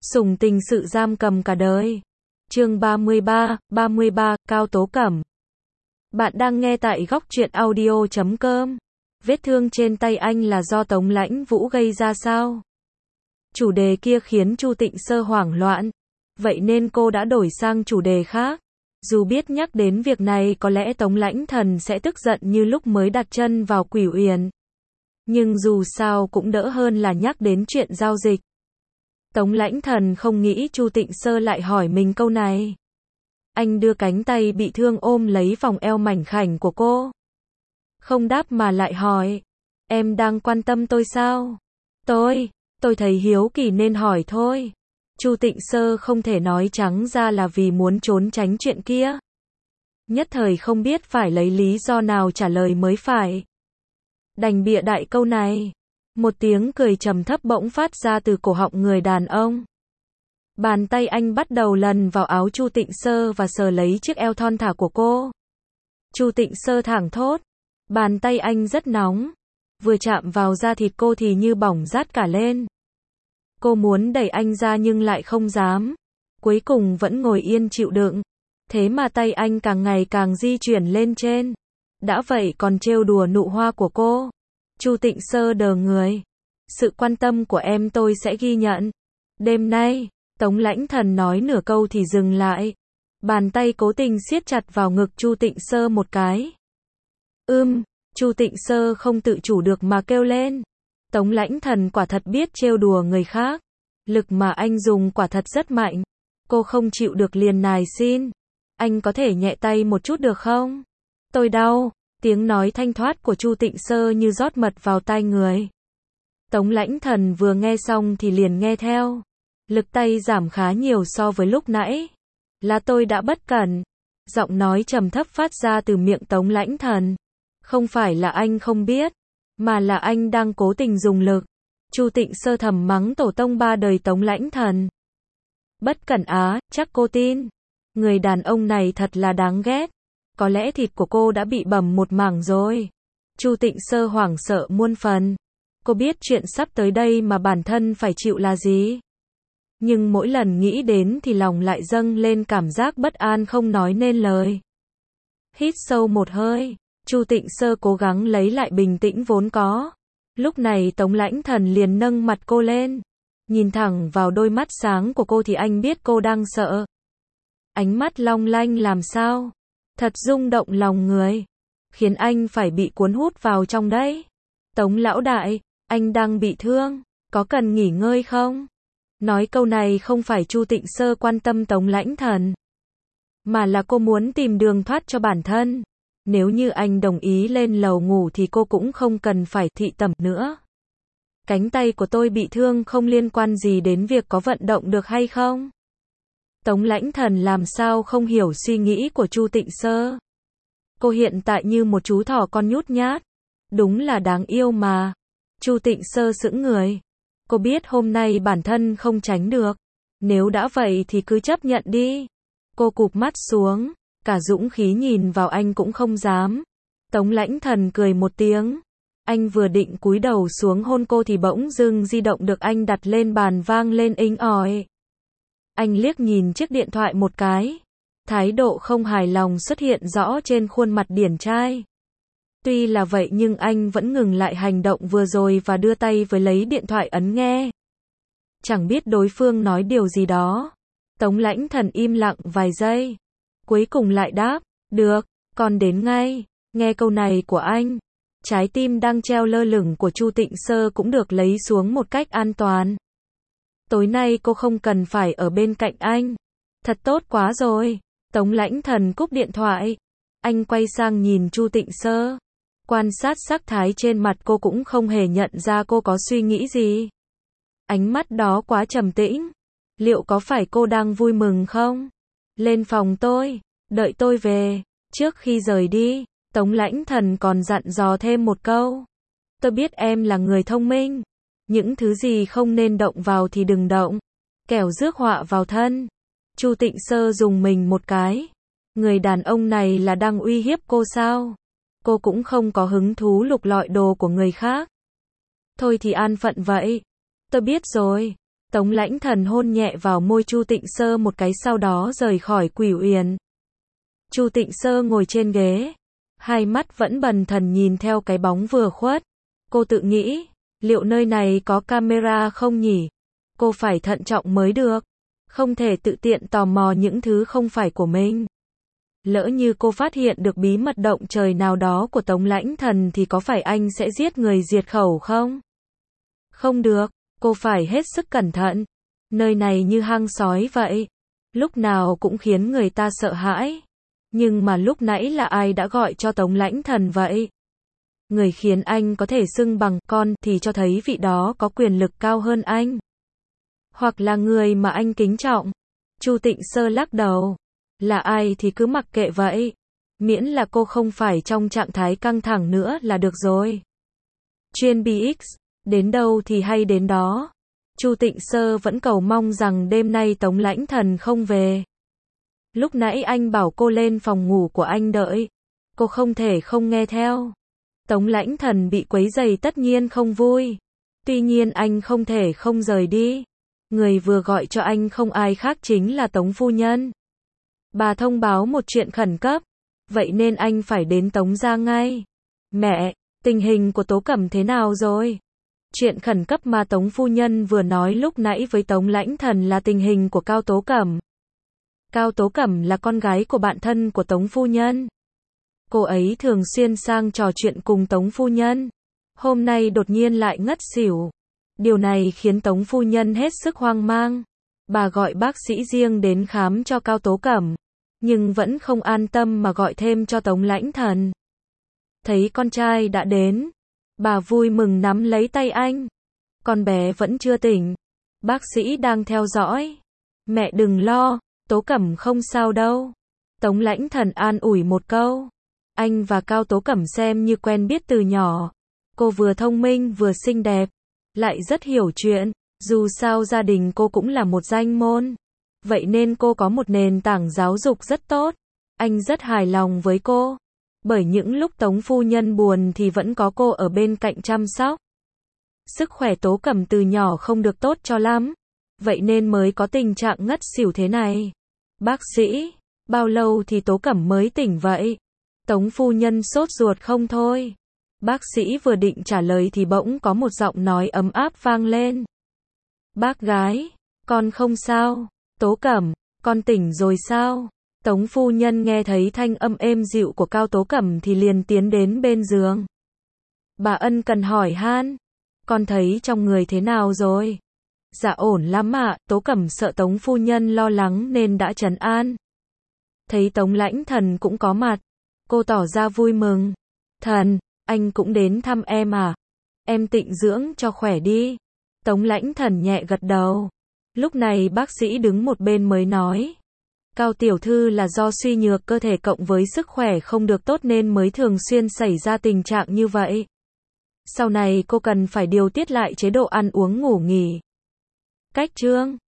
Sủng tình sự giam cầm cả đời. Chương 33, Cao Tố Cẩm. Bạn đang nghe tại góc truyện audio.com. Vết thương trên tay anh là do Tống Lãnh Vũ gây ra sao? Chủ đề kia khiến Chu Tịnh Sơ hoảng loạn. Vậy nên cô đã đổi sang chủ đề khác. Dù biết nhắc đến việc này có lẽ Tống Lãnh Thần sẽ tức giận như lúc mới đặt chân vào Quỷ Uyển. Nhưng dù sao cũng đỡ hơn là nhắc đến chuyện giao dịch. Tống Lãnh Thần không nghĩ Chu Tịnh Sơ lại hỏi mình câu này. Anh đưa cánh tay bị thương ôm lấy vòng eo mảnh khảnh của cô. Không đáp mà lại hỏi. Em đang quan tâm tôi sao? Tôi thấy hiếu kỳ nên hỏi thôi. Chu Tịnh Sơ không thể nói trắng ra là vì muốn trốn tránh chuyện kia. Nhất thời không biết phải lấy lý do nào trả lời mới phải. Đành bịa đại câu này. Một tiếng cười trầm thấp bỗng phát ra từ cổ họng người đàn ông. Bàn tay anh bắt đầu lần vào áo Chu Tịnh Sơ và sờ lấy chiếc eo thon thả của cô. Chu Tịnh Sơ thảng thốt. Bàn tay anh rất nóng. Vừa chạm vào da thịt cô thì như bỏng rát cả lên. Cô muốn đẩy anh ra nhưng lại không dám. Cuối cùng vẫn ngồi yên chịu đựng. Thế mà tay anh càng ngày càng di chuyển lên trên. Đã vậy còn trêu đùa nụ hoa của cô. Chu Tịnh Sơ đờ người. Sự quan tâm của em tôi sẽ ghi nhận. Đêm nay, Tống Lãnh Thần nói nửa câu thì dừng lại. Bàn tay cố tình siết chặt vào ngực Chu Tịnh Sơ một cái. Chu Tịnh Sơ không tự chủ được mà kêu lên. Tống Lãnh Thần quả thật biết trêu đùa người khác. Lực mà anh dùng quả thật rất mạnh. Cô không chịu được liền nài xin. Anh có thể nhẹ tay một chút được không? Tôi đau. Tiếng nói thanh thoát của Chu Tịnh Sơ như rót mật vào tai người. Tống Lãnh Thần vừa nghe xong thì liền nghe theo. Lực tay giảm khá nhiều so với lúc nãy. Là tôi đã bất cẩn. Giọng nói trầm thấp phát ra từ miệng Tống Lãnh Thần. Không phải là anh không biết, mà là anh đang cố tình dùng lực. Chu Tịnh Sơ thầm mắng tổ tông ba đời Tống Lãnh Thần. Bất cẩn á, chắc cô tin. Người đàn ông này thật là đáng ghét. Có lẽ thịt của cô đã bị bầm một mảng rồi. Chu Tịnh Sơ hoảng sợ muôn phần. Cô biết chuyện sắp tới đây mà bản thân phải chịu là gì. Nhưng mỗi lần nghĩ đến thì lòng lại dâng lên cảm giác bất an không nói nên lời. Hít sâu một hơi. Chu Tịnh Sơ cố gắng lấy lại bình tĩnh vốn có. Lúc này Tống Lãnh Thần liền nâng mặt cô lên. Nhìn thẳng vào đôi mắt sáng của cô thì anh biết cô đang sợ. Ánh mắt long lanh làm sao? Thật rung động lòng người. Khiến anh phải bị cuốn hút vào trong đấy. Tống lão đại, anh đang bị thương. Có cần nghỉ ngơi không? Nói câu này không phải Chu Tịnh Sơ quan tâm Tống Lãnh Thần. Mà là cô muốn tìm đường thoát cho bản thân. Nếu như anh đồng ý lên lầu ngủ thì cô cũng không cần phải thị tẩm nữa. Cánh tay của tôi bị thương không liên quan gì đến việc có vận động được hay không? Tống Lãnh Thần làm sao không hiểu suy nghĩ của Chu Tịnh Sơ. Cô hiện tại như một chú thỏ con nhút nhát. Đúng là đáng yêu mà. Chu Tịnh Sơ sững người. Cô biết hôm nay bản thân không tránh được. Nếu đã vậy thì cứ chấp nhận đi. Cô cụp mắt xuống. Cả dũng khí nhìn vào anh cũng không dám. Tống Lãnh Thần cười một tiếng. Anh vừa định cúi đầu xuống hôn cô thì bỗng dưng di động được anh đặt lên bàn vang lên inh ỏi. Anh liếc nhìn chiếc điện thoại một cái. Thái độ không hài lòng xuất hiện rõ trên khuôn mặt điển trai. Tuy là vậy nhưng anh vẫn ngừng lại hành động vừa rồi và đưa tay với lấy điện thoại ấn nghe. Chẳng biết đối phương nói điều gì đó. Tống Lãnh Thần im lặng vài giây. Cuối cùng lại đáp, được, con đến ngay. Nghe câu này của anh, trái tim đang treo lơ lửng của Chu Tịnh Sơ cũng được lấy xuống một cách an toàn. Tối nay cô không cần phải ở bên cạnh anh. Thật tốt quá rồi. Tống Lãnh Thần cúp điện thoại. Anh quay sang nhìn Chu Tịnh Sơ. Quan sát sắc thái trên mặt cô cũng không hề nhận ra cô có suy nghĩ gì. Ánh mắt đó quá trầm tĩnh. Liệu có phải cô đang vui mừng không? Lên phòng tôi, đợi tôi về. Trước khi rời đi, Tống Lãnh Thần còn dặn dò thêm một câu. Tôi biết em là người thông minh. Những thứ gì không nên động vào thì đừng động. Kẻo rước họa vào thân. Chu Tịnh Sơ dùng mình một cái. Người đàn ông này là đang uy hiếp cô sao? Cô cũng không có hứng thú lục lọi đồ của người khác. Thôi thì an phận vậy. Tôi biết rồi. Tống Lãnh Thần hôn nhẹ vào môi Chu Tịnh Sơ một cái sau đó rời khỏi Quỷ Uyển. Chu Tịnh Sơ ngồi trên ghế, hai mắt vẫn bần thần nhìn theo cái bóng vừa khuất. Cô tự nghĩ, liệu nơi này có camera không nhỉ? Cô phải thận trọng mới được. Không thể tự tiện tò mò những thứ không phải của mình. Lỡ như cô phát hiện được bí mật động trời nào đó của Tống Lãnh Thần thì có phải anh sẽ giết người diệt khẩu không? Không được, cô phải hết sức cẩn thận. Nơi này như hang sói vậy. Lúc nào cũng khiến người ta sợ hãi. Nhưng mà lúc nãy là ai đã gọi cho Tống Lãnh Thần vậy? Người khiến anh có thể xưng bằng con thì cho thấy vị đó có quyền lực cao hơn anh. Hoặc là người mà anh kính trọng. Chu Tịnh Sơ lắc đầu. Là ai thì cứ mặc kệ vậy. Miễn là cô không phải trong trạng thái căng thẳng nữa là được rồi. Chuyên BX, đến đâu thì hay đến đó. Chu Tịnh Sơ vẫn cầu mong rằng đêm nay Tống Lãnh Thần không về. Lúc nãy anh bảo cô lên phòng ngủ của anh đợi. Cô không thể không nghe theo. Tống Lãnh Thần bị quấy rầy tất nhiên không vui. Tuy nhiên anh không thể không rời đi. Người vừa gọi cho anh không ai khác chính là Tống phu nhân. Bà thông báo một chuyện khẩn cấp. Vậy nên anh phải đến Tống gia ngay. Mẹ, tình hình của Tố Cẩm thế nào rồi? Chuyện khẩn cấp mà Tống phu nhân vừa nói lúc nãy với Tống Lãnh Thần là tình hình của Cao Tố Cẩm. Cao Tố Cẩm là con gái của bạn thân của Tống phu nhân. Cô ấy thường xuyên sang trò chuyện cùng Tống phu nhân. Hôm nay đột nhiên lại ngất xỉu. Điều này khiến Tống phu nhân hết sức hoang mang. Bà gọi bác sĩ riêng đến khám cho Cao Tố Cẩm. Nhưng vẫn không an tâm mà gọi thêm cho Tống Lãnh Thần. Thấy con trai đã đến. Bà vui mừng nắm lấy tay anh. Con bé vẫn chưa tỉnh. Bác sĩ đang theo dõi. Mẹ đừng lo, Tố Cẩm không sao đâu. Tống Lãnh Thần an ủi một câu. Anh và Cao Tố Cẩm xem như quen biết từ nhỏ. Cô vừa thông minh vừa xinh đẹp. Lại rất hiểu chuyện. Dù sao gia đình cô cũng là một danh môn. Vậy nên cô có một nền tảng giáo dục rất tốt. Anh rất hài lòng với cô. Bởi những lúc Tống phu nhân buồn thì vẫn có cô ở bên cạnh chăm sóc. Sức khỏe Tố Cẩm từ nhỏ không được tốt cho lắm. Vậy nên mới có tình trạng ngất xỉu thế này. Bác sĩ, bao lâu thì Tố Cẩm mới tỉnh vậy? Tống phu nhân sốt ruột không thôi. Bác sĩ vừa định trả lời thì bỗng có một giọng nói ấm áp vang lên. Bác gái, con không sao. Tố Cẩm, con tỉnh rồi sao? Tống phu nhân nghe thấy thanh âm êm dịu của Cao Tố Cẩm thì liền tiến đến bên giường. Bà ân cần hỏi han. Con thấy trong người thế nào rồi? Dạ ổn lắm ạ. Tố Cẩm sợ Tống phu nhân lo lắng nên đã trấn an. Thấy Tống Lãnh Thần cũng có mặt. Cô tỏ ra vui mừng. Thần, anh cũng đến thăm em à? Em tịnh dưỡng cho khỏe đi. Tống Lãnh Thần nhẹ gật đầu. Lúc này bác sĩ đứng một bên mới nói. Cao tiểu thư là do suy nhược cơ thể cộng với sức khỏe không được tốt nên mới thường xuyên xảy ra tình trạng như vậy. Sau này cô cần phải điều tiết lại chế độ ăn uống ngủ nghỉ. Cách chương